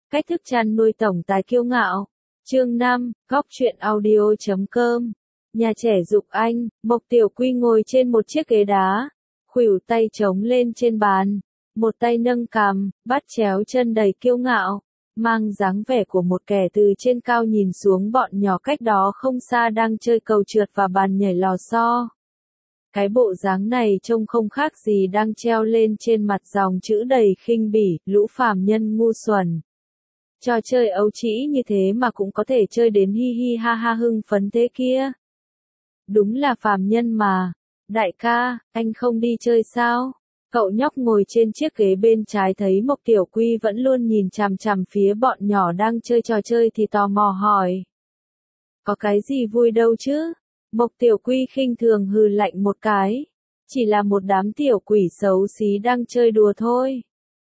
Cách thức chăn nuôi tổng tài kiêu ngạo. Chương 5, góc truyện audio.com. Nhà trẻ Dục Anh, Mộc Tiểu Quy ngồi trên một chiếc ghế đá, khuỷu tay chống lên trên bàn, một tay nâng cằm, bắt chéo chân đầy kiêu ngạo, mang dáng vẻ của một kẻ từ trên cao nhìn xuống bọn nhỏ cách đó không xa đang chơi cầu trượt và bàn nhảy lò xo. Cái bộ dáng này trông không khác gì đang treo lên trên mặt dòng chữ đầy khinh bỉ, lũ phàm nhân ngu xuẩn. Trò chơi ấu trĩ như thế mà cũng có thể chơi đến hi hi ha ha hưng phấn thế kia. Đúng là phàm nhân mà. Đại ca, anh không đi chơi sao? Cậu nhóc ngồi trên chiếc ghế bên trái thấy Mộc Tiểu Quy vẫn luôn nhìn chằm chằm phía bọn nhỏ đang chơi trò chơi thì tò mò hỏi. Có cái gì vui đâu chứ? Mộc Tiểu Quy khinh thường hừ lạnh một cái. Chỉ là một đám tiểu quỷ xấu xí đang chơi đùa thôi.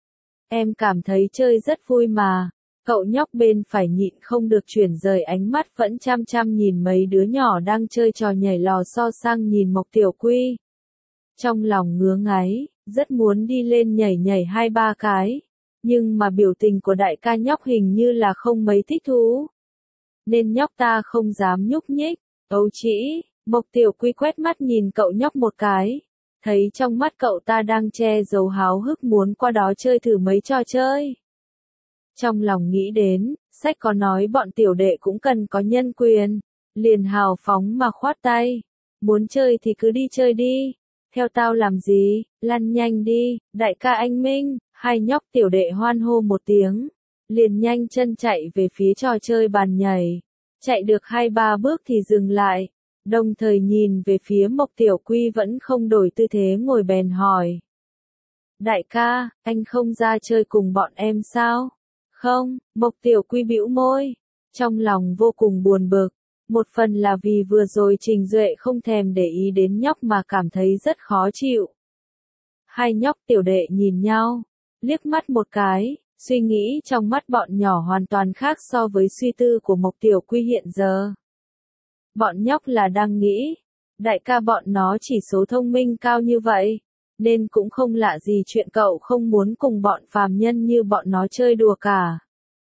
Em cảm thấy chơi rất vui mà. Cậu nhóc bên phải nhịn không được chuyển rời ánh mắt vẫn chăm chăm nhìn mấy đứa nhỏ đang chơi trò nhảy lò xo sang nhìn Mộc Tiểu Quy. Trong lòng ngứa ngáy, rất muốn đi lên nhảy nhảy 2-3 cái. Nhưng mà biểu tình của đại ca nhóc hình như là không mấy thích thú. Nên nhóc ta không dám nhúc nhích. Ấu trĩ, Mộc Tiểu Quy quét mắt nhìn cậu nhóc một cái. Thấy trong mắt cậu ta đang che giấu háo hức muốn qua đó chơi thử mấy trò chơi. Trong lòng nghĩ đến, sách có nói bọn tiểu đệ cũng cần có nhân quyền. Liền hào phóng mà khoát tay. Muốn chơi thì cứ đi chơi đi. Theo tao làm gì, lăn nhanh đi, đại ca anh Minh. Hai nhóc tiểu đệ hoan hô một tiếng. Liền nhanh chân chạy về phía trò chơi bàn nhảy. Chạy được 2-3 bước thì dừng lại. Đồng thời nhìn về phía Mộc Tiểu Quy vẫn không đổi tư thế ngồi bèn hỏi. Đại ca, anh không ra chơi cùng bọn em sao? Không, Mộc Tiểu Quy bĩu môi. Trong lòng vô cùng buồn bực. Một phần là vì vừa rồi Trình Duệ không thèm để ý đến nhóc mà cảm thấy rất khó chịu. Hai nhóc tiểu đệ nhìn nhau. Liếc mắt một cái. Suy nghĩ trong mắt bọn nhỏ hoàn toàn khác so với suy tư của Mộc Tiểu Quy hiện giờ. Bọn nhóc là đang nghĩ. Đại ca bọn nó chỉ số thông minh cao như vậy. Nên cũng không lạ gì chuyện cậu không muốn cùng bọn phàm nhân như bọn nó chơi đùa cả.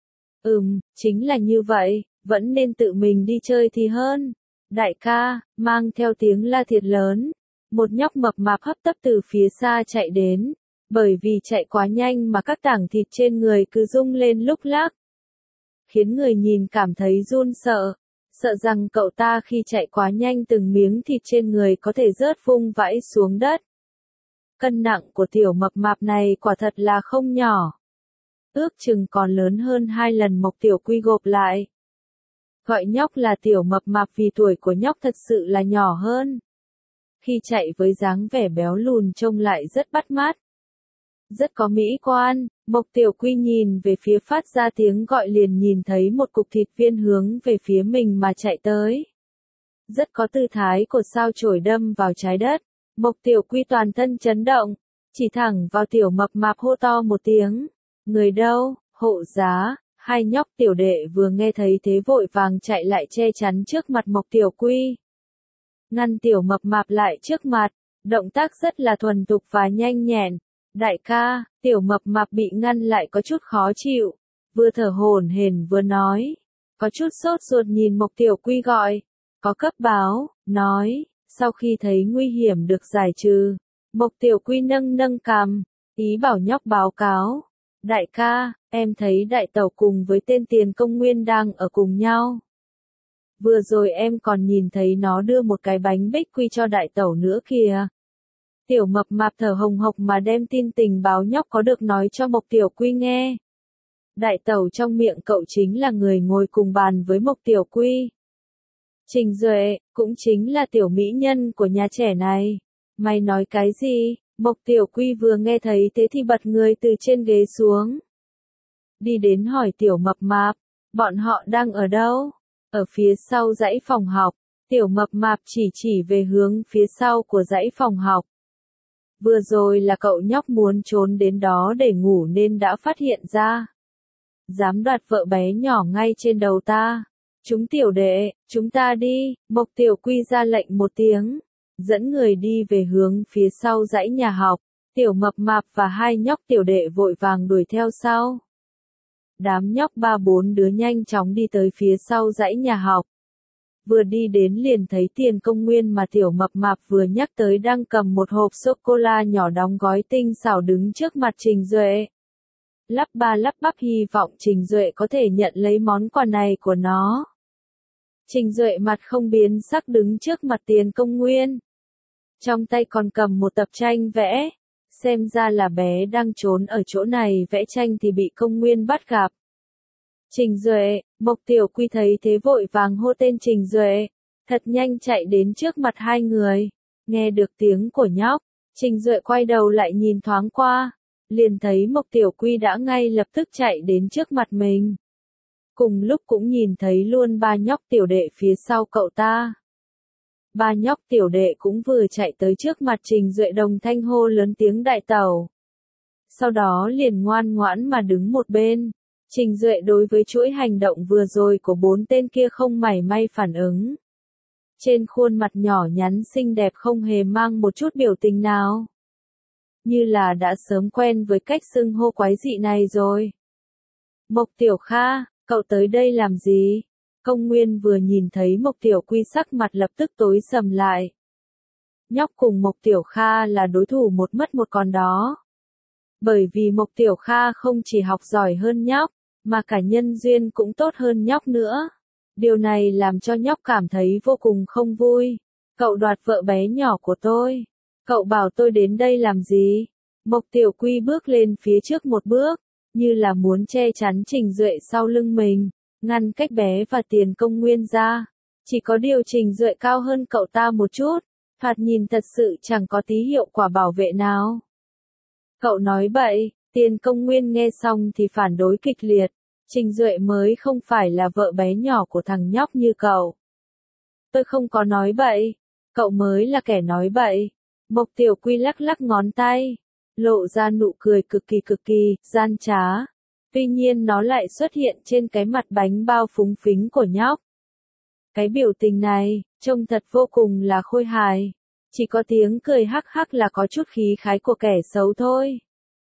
Chính là như vậy, vẫn nên tự mình đi chơi thì hơn. Đại ca, mang theo tiếng la thiệt lớn. Một nhóc mập mạp hấp tấp từ phía xa chạy đến. Bởi vì chạy quá nhanh mà các tảng thịt trên người cứ rung lên lúc lắc. Khiến người nhìn cảm thấy run sợ. Sợ rằng cậu ta khi chạy quá nhanh từng miếng thịt trên người có thể rớt vung vãi xuống đất. Cân nặng của tiểu mập mạp này quả thật là không nhỏ. Ước chừng còn lớn hơn 2 lần Mộc Tiểu Quy gộp lại. Gọi nhóc là tiểu mập mạp vì tuổi của nhóc thật sự là nhỏ hơn. Khi chạy với dáng vẻ béo lùn trông lại rất bắt mắt. Rất có mỹ quan, Mộc Tiểu Quy nhìn về phía phát ra tiếng gọi liền nhìn thấy một cục thịt viên hướng về phía mình mà chạy tới. Rất có tư thái của sao chổi đâm vào trái đất. Mộc Tiểu Quy toàn thân chấn động, chỉ thẳng vào tiểu mập mạp hô to một tiếng. Người đâu, hộ giá, hai nhóc tiểu đệ vừa nghe thấy thế vội vàng chạy lại che chắn trước mặt Mộc Tiểu Quy. Ngăn tiểu mập mạp lại trước mặt, động tác rất là thuần thục và nhanh nhẹn. Đại ca, tiểu mập mạp bị ngăn lại có chút khó chịu, vừa thở hổn hển vừa nói. Có chút sốt ruột nhìn Mộc Tiểu Quy gọi. Có cấp báo, nói. Sau khi thấy nguy hiểm được giải trừ, Mộc Tiểu Quy nâng cằm, ý bảo nhóc báo cáo. Đại ca, em thấy đại tẩu cùng với tên tiền công nguyên đang ở cùng nhau. Vừa rồi em còn nhìn thấy nó đưa một cái bánh bích quy cho đại tẩu nữa kìa. Tiểu mập mạp thở hồng hộc mà đem tin tình báo nhóc có được nói cho Mộc Tiểu Quy nghe. Đại tẩu trong miệng cậu chính là người ngồi cùng bàn với Mộc Tiểu Quy. Trình Duệ, cũng chính là tiểu mỹ nhân của nhà trẻ này. Mày nói cái gì? Mộc Tiểu Quy vừa nghe thấy thế thì bật người từ trên ghế xuống. Đi đến hỏi tiểu mập mạp, bọn họ đang ở đâu? Ở phía sau dãy phòng học, tiểu mập mạp chỉ về hướng phía sau của dãy phòng học. Vừa rồi là cậu nhóc muốn trốn đến đó để ngủ nên đã phát hiện ra. Dám đoạt vợ bé nhỏ ngay trên đầu ta. Chúng tiểu đệ, chúng ta đi, Mộc Tiểu Quy ra lệnh một tiếng, dẫn người đi về hướng phía sau dãy nhà học, tiểu mập mạp và hai nhóc tiểu đệ vội vàng đuổi theo sau. Đám nhóc 3-4 đứa nhanh chóng đi tới phía sau dãy nhà học. Vừa đi đến liền thấy Tiền Công Nguyên mà Tiểu Mập Mạp vừa nhắc tới đang cầm một hộp sô-cô-la nhỏ đóng gói tinh xảo đứng trước mặt Trình Duệ. Lắp ba lắp bắp hy vọng Trình Duệ có thể nhận lấy món quà này của nó. Trình Duệ mặt không biến sắc đứng trước mặt Tiền Công Nguyên. Trong tay còn cầm một tập tranh vẽ. Xem ra là bé đang trốn ở chỗ này vẽ tranh thì bị Công Nguyên bắt gặp. Trình Duệ, Mộc Tiểu Quy thấy thế vội vàng hô tên Trình Duệ, thật nhanh chạy đến trước mặt hai người. Nghe được tiếng của nhóc, Trình Duệ quay đầu lại nhìn thoáng qua, liền thấy Mộc Tiểu Quy đã ngay lập tức chạy đến trước mặt mình. Cùng lúc cũng nhìn thấy luôn ba nhóc tiểu đệ phía sau cậu ta. Ba nhóc tiểu đệ cũng vừa chạy tới trước mặt Trình Duệ đồng thanh hô lớn tiếng đại tẩu. Sau đó liền ngoan ngoãn mà đứng một bên. Trình Duệ đối với chuỗi hành động vừa rồi của 4 tên kia không mảy may phản ứng. Trên khuôn mặt nhỏ nhắn xinh đẹp không hề mang một chút biểu tình nào. Như là đã sớm quen với cách xưng hô quái dị này rồi. Mộc Tiểu Kha, cậu tới đây làm gì? Công Nguyên vừa nhìn thấy Mộc Tiểu Quy sắc mặt lập tức tối sầm lại. Nhóc cùng Mộc Tiểu Kha là đối thủ một mất một còn đó. Bởi vì Mộc Tiểu Kha không chỉ học giỏi hơn nhóc, mà cả nhân duyên cũng tốt hơn nhóc nữa. Điều này làm cho nhóc cảm thấy vô cùng không vui. Cậu đoạt vợ bé nhỏ của tôi. Cậu bảo tôi đến đây làm gì? Mộc Tiểu Quy bước lên phía trước một bước, như là muốn che chắn Trình Duệ sau lưng mình, ngăn cách bé và Tiền Công Nguyên ra. Chỉ có điều Trình Duệ cao hơn cậu ta một chút, thoạt nhìn thật sự chẳng có tí hiệu quả bảo vệ nào. Cậu nói bậy, Tiền Công Nguyên nghe xong thì phản đối kịch liệt. Trình Duệ mới không phải là vợ bé nhỏ của thằng nhóc như cậu. Tôi không có nói bậy, cậu mới là kẻ nói bậy. Mộc Tiểu Quy lắc lắc ngón tay, lộ ra nụ cười cực kỳ gian trá. Tuy nhiên nó lại xuất hiện trên cái mặt bánh bao phúng phính của nhóc. Cái biểu tình này, trông thật vô cùng là khôi hài. Chỉ có tiếng cười hắc hắc là có chút khí khái của kẻ xấu thôi.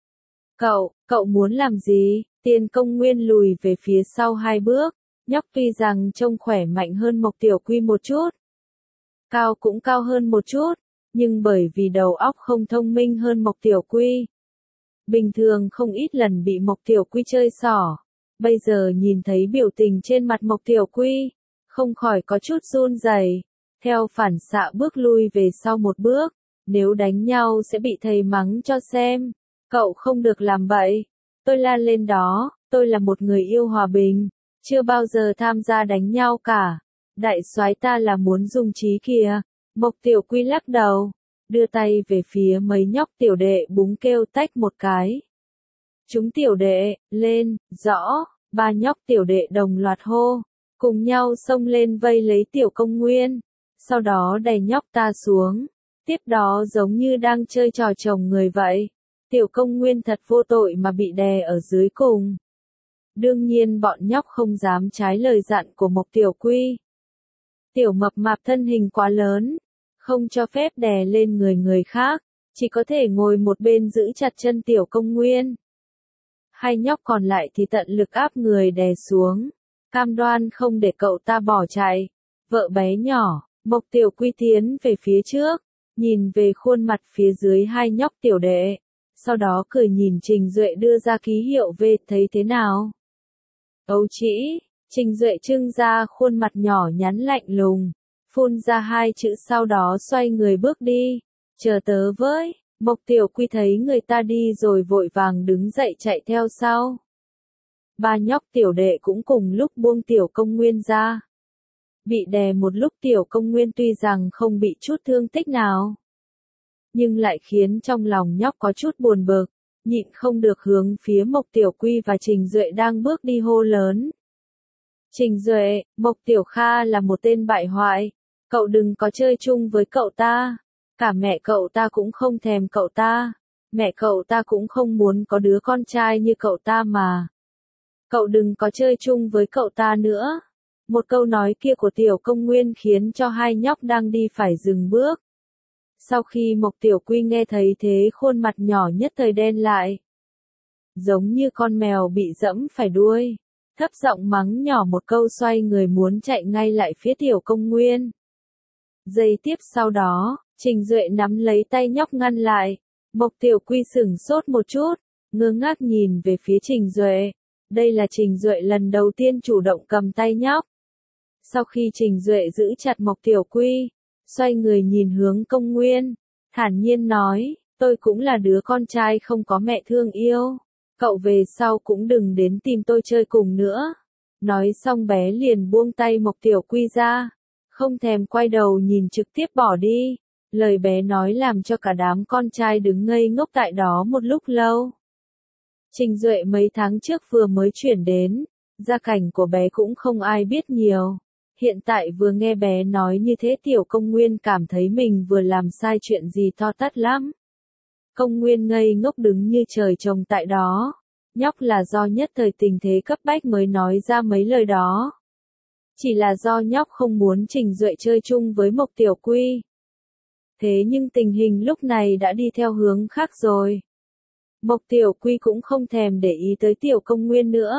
Cậu muốn làm gì? Tiền Công Nguyên lùi về phía sau 2 bước. Nhóc tuy rằng trông khỏe mạnh hơn Mộc Tiểu Quy một chút. Cao cũng cao hơn một chút. Nhưng bởi vì đầu óc không thông minh hơn Mộc Tiểu Quy. Bình thường không ít lần bị Mộc Tiểu Quy chơi xỏ. Bây giờ nhìn thấy biểu tình trên mặt Mộc Tiểu Quy, không khỏi có chút run rẩy. Theo phản xạ bước lui về sau một bước. Nếu đánh nhau sẽ bị thầy mắng cho xem. Cậu không được làm bậy. Tôi la lên đó, tôi là một người yêu hòa bình, chưa bao giờ tham gia đánh nhau cả. Đại soái ta là muốn dùng trí kìa. Mộc Tiểu Quy lắc đầu, đưa tay về phía mấy nhóc tiểu đệ búng kêu tách một cái. Chúng tiểu đệ, lên, rõ, 3 nhóc tiểu đệ đồng loạt hô, cùng nhau xông lên vây lấy Tiểu Công Nguyên, sau đó đẩy nhóc ta xuống, tiếp đó giống như đang chơi trò chồng người vậy. Tiểu Công Nguyên thật vô tội mà bị đè ở dưới cùng. Đương nhiên bọn nhóc không dám trái lời dặn của Mộc Tiểu Quy. Tiểu Mập Mạp thân hình quá lớn, không cho phép đè lên người khác, chỉ có thể ngồi một bên giữ chặt chân Tiểu Công Nguyên. Hai nhóc còn lại thì tận lực áp người đè xuống, cam đoan không để cậu ta bỏ chạy. Vợ bé nhỏ, Mộc Tiểu Quy tiến về phía trước, nhìn về khuôn mặt phía dưới hai nhóc tiểu đệ. Sau đó cười nhìn Trình Duệ đưa ra ký hiệu về thấy thế nào. Ấu trĩ, Trình Duệ trưng ra khuôn mặt nhỏ nhắn lạnh lùng, phun ra 2 chữ sau đó xoay người bước đi. Chờ tớ với, Mộc Tiểu Quy thấy người ta đi rồi vội vàng đứng dậy chạy theo sau. 3 nhóc tiểu đệ cũng cùng lúc buông Tiểu Công Nguyên ra. Bị đè một lúc Tiểu Công Nguyên tuy rằng không bị chút thương tích nào, nhưng lại khiến trong lòng nhóc có chút buồn bực, nhịn không được hướng phía Mộc Tiểu Quy và Trình Duệ đang bước đi hô lớn. Trình Duệ, Mộc Tiểu Kha là một tên bại hoại, cậu đừng có chơi chung với cậu ta, cả mẹ cậu ta cũng không thèm cậu ta, mẹ cậu ta cũng không muốn có đứa con trai như cậu ta mà. Cậu đừng có chơi chung với cậu ta nữa. Một câu nói kia của Tiểu Công Nguyên khiến cho hai nhóc đang đi phải dừng bước. Sau khi Mộc Tiểu Quy nghe thấy thế khuôn mặt nhỏ nhất thời đen lại. giống như con mèo bị dẫm phải đuôi. Thấp giọng mắng nhỏ một câu xoay người muốn chạy ngay lại phía Tiểu Công Nguyên. Giây tiếp sau đó, Trình Duệ nắm lấy tay nhóc ngăn lại. Mộc Tiểu Quy sửng sốt một chút, ngơ ngác nhìn về phía Trình Duệ. Đây là Trình Duệ lần đầu tiên chủ động cầm tay nhóc. Sau khi Trình Duệ giữ chặt Mộc Tiểu Quy, xoay người nhìn hướng Công Nguyên, thản nhiên nói, tôi cũng là đứa con trai không có mẹ thương yêu. Cậu về sau cũng đừng đến tìm tôi chơi cùng nữa. Nói xong bé liền buông tay Mộc Tiểu Quy ra, không thèm quay đầu nhìn trực tiếp bỏ đi. Lời bé nói làm cho cả đám con trai đứng ngây ngốc tại đó một lúc lâu. Trình Duệ mấy tháng trước vừa mới chuyển đến, gia cảnh của bé cũng không ai biết nhiều. Hiện tại vừa nghe bé nói như thế Tiểu Công Nguyên cảm thấy mình vừa làm sai chuyện gì to tát lắm. Công Nguyên ngây ngốc đứng như trời trồng tại đó. Nhóc là do nhất thời tình thế cấp bách mới nói ra mấy lời đó. Chỉ là do nhóc không muốn Trình Duệ chơi chung với Mộc Tiểu Quy. Thế nhưng tình hình lúc này đã đi theo hướng khác rồi. Mộc Tiểu Quy cũng không thèm để ý tới Tiểu Công Nguyên nữa.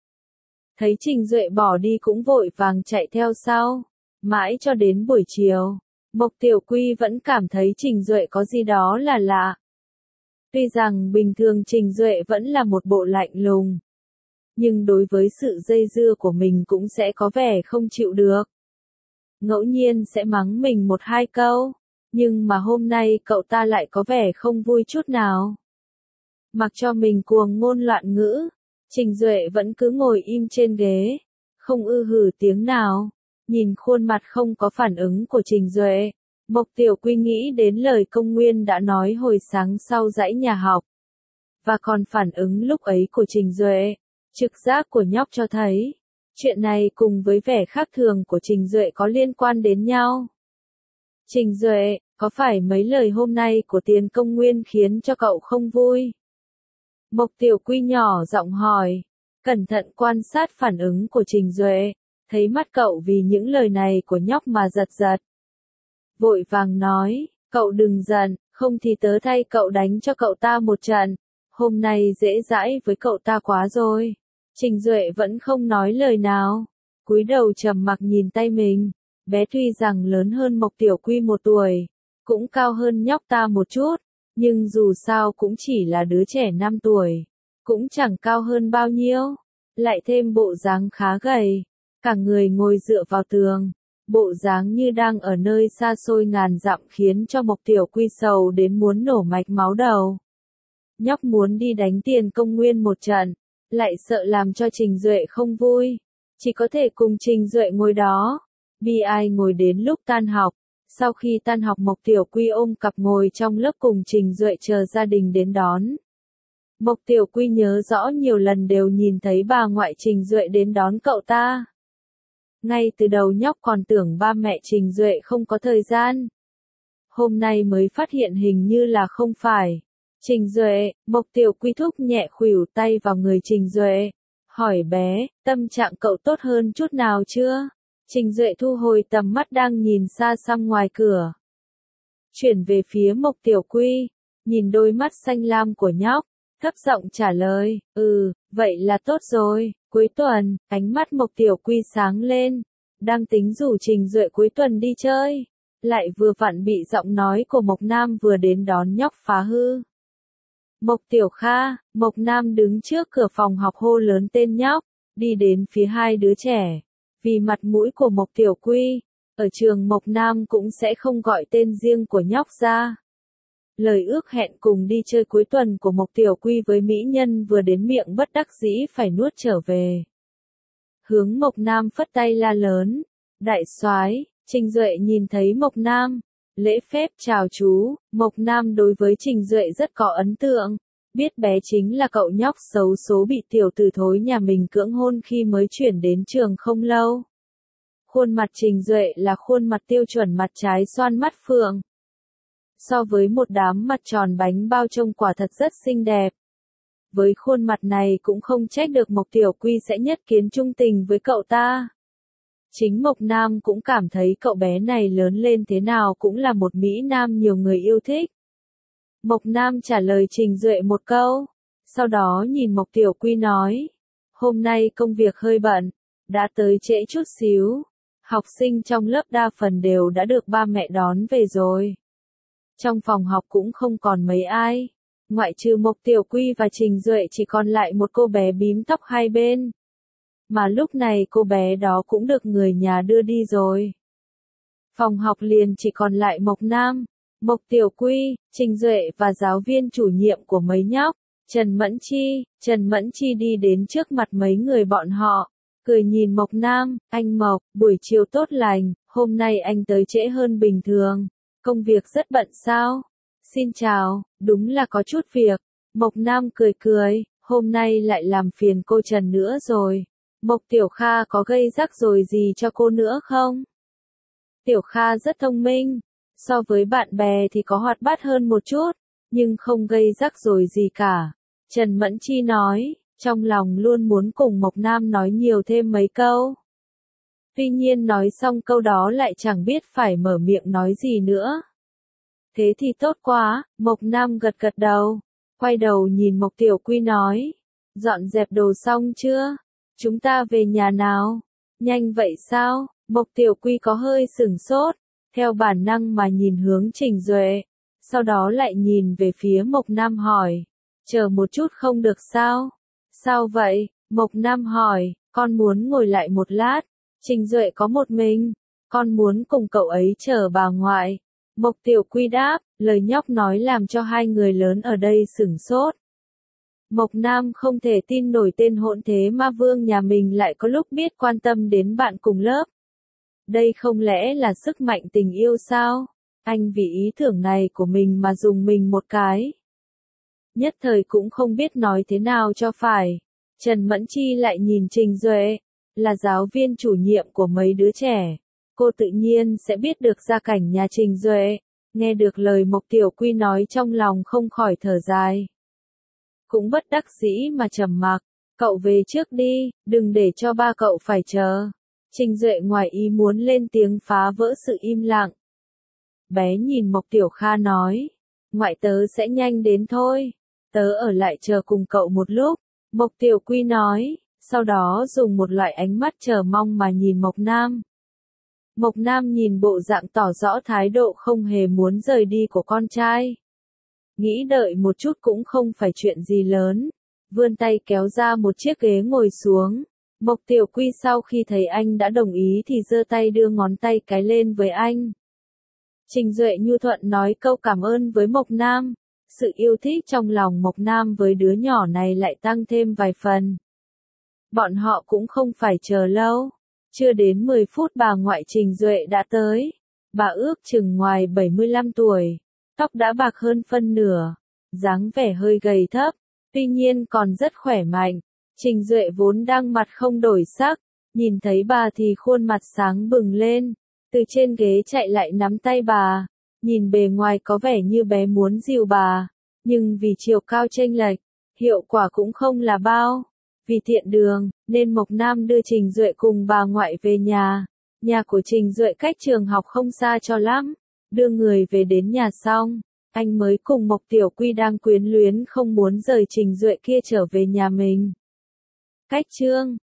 Thấy Trình Duệ bỏ đi cũng vội vàng chạy theo sau. Mãi cho đến buổi chiều, Mộc Tiểu Quy vẫn cảm thấy Trình Duệ có gì đó là lạ. Tuy rằng bình thường Trình Duệ vẫn là một bộ lạnh lùng, nhưng đối với sự dây dưa của mình cũng sẽ có vẻ không chịu được. Ngẫu nhiên sẽ mắng mình một hai câu, nhưng mà hôm nay cậu ta lại có vẻ không vui chút nào. Mặc cho mình cuồng ngôn loạn ngữ, Trình Duệ vẫn cứ ngồi im trên ghế, không ư hử tiếng nào. Nhìn khuôn mặt không có phản ứng của Trình Duệ, Mộc Tiểu Quy nghĩ đến lời Công Nguyên đã nói hồi sáng sau dãy nhà học. Và còn phản ứng lúc ấy của Trình Duệ, trực giác của nhóc cho thấy, chuyện này cùng với vẻ khác thường của Trình Duệ có liên quan đến nhau. Trình Duệ, có phải mấy lời hôm nay của Tiền Công Nguyên khiến cho cậu không vui? Mộc Tiểu Quy nhỏ giọng hỏi, cẩn thận quan sát phản ứng của Trình Duệ, thấy mắt cậu vì những lời này của nhóc mà giật giật. Vội vàng nói, cậu đừng giận, không thì tớ thay cậu đánh cho cậu ta một trận. Hôm nay dễ dãi với cậu ta quá rồi. Trình Duệ vẫn không nói lời nào, cúi đầu trầm mặc nhìn tay mình. Bé tuy rằng lớn hơn Mộc Tiểu Quy 1 tuổi, cũng cao hơn nhóc ta một chút, nhưng dù sao cũng chỉ là đứa trẻ 5 tuổi, cũng chẳng cao hơn bao nhiêu. Lại thêm bộ dáng khá gầy, cả người ngồi dựa vào tường, bộ dáng như đang ở nơi xa xôi ngàn dặm khiến cho Mộc Tiểu Quy sầu đến muốn nổ mạch máu đầu. Nhóc muốn đi đánh Tiền Công Nguyên một trận, lại sợ làm cho Trình Duệ không vui, chỉ có thể cùng Trình Duệ ngồi đó. Bi ai ngồi đến lúc tan học, sau khi tan học Mộc Tiểu Quy ôm cặp ngồi trong lớp cùng Trình Duệ chờ gia đình đến đón. Mộc Tiểu Quy nhớ rõ nhiều lần đều nhìn thấy bà ngoại Trình Duệ đến đón cậu ta. Ngay từ đầu nhóc còn tưởng ba mẹ Trình Duệ không có thời gian. Hôm nay mới phát hiện hình như là không phải. Trình Duệ, Mộc Tiểu Quy thúc nhẹ khuỷu tay vào người Trình Duệ. Hỏi bé, tâm trạng cậu tốt hơn chút nào chưa? Trình Duệ thu hồi tầm mắt đang nhìn xa xăm ngoài cửa. Chuyển về phía Mộc Tiểu Quy, nhìn đôi mắt xanh lam của nhóc, thấp giọng trả lời, vậy là tốt rồi. Cuối tuần, ánh mắt Mộc Tiểu Quy sáng lên, đang tính rủ Trình Duệ cuối tuần đi chơi, lại vừa vặn bị giọng nói của Mộc Nam vừa đến đón nhóc phá hư. Mộc Tiểu Kha, Mộc Nam đứng trước cửa phòng học hô lớn tên nhóc, đi đến phía hai đứa trẻ. Vì mặt mũi của Mộc Tiểu Quy, ở trường Mộc Nam cũng sẽ không gọi tên riêng của nhóc ra. Lời ước hẹn cùng đi chơi cuối tuần của Mộc Tiểu Quy với mỹ nhân vừa đến miệng bất đắc dĩ phải nuốt trở về. Hướng Mộc Nam phất tay la lớn, đại soái. Trình Duệ nhìn thấy Mộc Nam, lễ phép chào chú. Mộc Nam đối với Trình Duệ rất có ấn tượng, biết bé chính là cậu nhóc xấu số bị tiểu tử thối nhà mình cưỡng hôn khi mới chuyển đến trường không lâu. Khuôn mặt Trình Duệ là khuôn mặt tiêu chuẩn mặt trái xoan mắt phượng. So với một đám mặt tròn bánh bao trông quả thật rất xinh đẹp. Với khuôn mặt này cũng không trách được Mộc Tiểu Quy sẽ nhất kiến trung tình với cậu ta. Chính Mộc Nam cũng cảm thấy cậu bé này lớn lên thế nào cũng là một mỹ nam nhiều người yêu thích. Mộc Nam trả lời Trình Duệ một câu, Sau đó nhìn Mộc Tiểu Quy nói, hôm nay công việc hơi bận, đã tới trễ chút xíu. Học sinh trong lớp đa phần đều đã được ba mẹ đón về rồi. Trong phòng học cũng không còn mấy ai, ngoại trừ Mộc Tiểu Quy và Trình Duệ chỉ còn lại một cô bé bím tóc hai bên. Mà lúc này cô bé đó cũng được người nhà đưa đi rồi. Phòng học liền chỉ còn lại Mộc Nam, Mộc Tiểu Quy, Trình Duệ và giáo viên chủ nhiệm của mấy nhóc, Trần Mẫn Chi. Trần Mẫn Chi đi đến trước mặt mấy người bọn họ, cười nhìn Mộc Nam, anh Mộc, buổi chiều tốt lành, hôm nay anh tới trễ hơn bình thường, công việc rất bận sao? Xin chào, đúng là có chút việc. Mộc Nam cười cười, hôm nay lại làm phiền cô Trần nữa rồi. Mộc Tiểu Kha có gây rắc rối gì cho cô nữa không? Tiểu Kha rất thông minh, so với bạn bè thì có hoạt bát hơn một chút, nhưng không gây rắc rối gì cả. Trần Mẫn Chi nói, trong lòng luôn muốn cùng Mộc Nam nói nhiều thêm mấy câu. Tuy nhiên nói xong câu đó lại chẳng biết phải mở miệng nói gì nữa. Thế thì tốt quá, Mộc Nam gật gật đầu, quay đầu nhìn Mộc Tiểu Quy nói, dọn dẹp đồ xong chưa? Chúng ta về nhà nào? Nhanh vậy sao? Mộc Tiểu Quy có hơi sửng sốt, theo bản năng mà nhìn hướng Trình Duệ, sau đó lại nhìn về phía Mộc Nam hỏi, chờ một chút không được sao? Sao vậy? Mộc Nam hỏi, con muốn ngồi lại một lát. Trình Duệ có một mình, con muốn cùng cậu ấy chờ bà ngoại. Mộc Tiểu Quy đáp, lời nhóc nói làm cho hai người lớn ở đây sửng sốt. Mộc Nam không thể tin nổi tên hỗn thế ma vương nhà mình lại có lúc biết quan tâm đến bạn cùng lớp. Đây không lẽ là sức mạnh tình yêu sao? Anh vì ý tưởng này của mình mà dùng mình một cái. Nhất thời cũng không biết nói thế nào cho phải. Trần Mẫn Chi lại nhìn Trình Duệ, là giáo viên chủ nhiệm của mấy đứa trẻ. Cô tự nhiên sẽ biết được gia cảnh nhà Trình Duệ. Nghe được lời Mộc Tiểu Quy nói trong lòng không khỏi thở dài. Cũng bất đắc dĩ mà trầm mặc, cậu về trước đi, đừng để cho ba cậu phải chờ. Trình Duệ ngoài ý muốn lên tiếng phá vỡ sự im lặng. Bé nhìn Mộc Tiểu Kha nói, ngoại tớ sẽ nhanh đến thôi, tớ ở lại chờ cùng cậu một lúc. Mộc Tiểu Quy nói, sau đó dùng một loại ánh mắt chờ mong mà nhìn Mộc Nam. Mộc Nam nhìn bộ dạng tỏ rõ thái độ không hề muốn rời đi của con trai. Nghĩ đợi một chút cũng không phải chuyện gì lớn, vươn tay kéo ra một chiếc ghế ngồi xuống. Mộc Tiểu Quy sau khi thấy anh đã đồng ý thì giơ tay đưa ngón tay cái lên với anh. Trình Duệ nhu thuận nói câu cảm ơn với Mộc Nam. Sự yêu thích trong lòng Mộc Nam với đứa nhỏ này lại tăng thêm vài phần. Bọn họ cũng không phải chờ lâu. Chưa đến 10 phút bà ngoại Trình Duệ đã tới. Bà ước chừng ngoài 75 tuổi. Tóc đã bạc hơn phân nửa. Dáng vẻ hơi gầy thấp. Tuy nhiên còn rất khỏe mạnh. Trình Duệ vốn đang mặt không đổi sắc. Nhìn thấy bà thì khuôn mặt sáng bừng lên. Từ trên ghế chạy lại nắm tay bà. Nhìn bề ngoài có vẻ như bé muốn dìu bà. Nhưng vì chiều cao chênh lệch, hiệu quả cũng không là bao. Vì tiện đường, nên Mộc Nam đưa Trình Duệ cùng bà ngoại về nhà. Nhà của Trình Duệ cách trường học không xa cho lắm. Đưa người về đến nhà xong, anh mới cùng Mộc Tiểu Quy đang quyến luyến không muốn rời Trình Duệ kia trở về nhà mình. Cách chương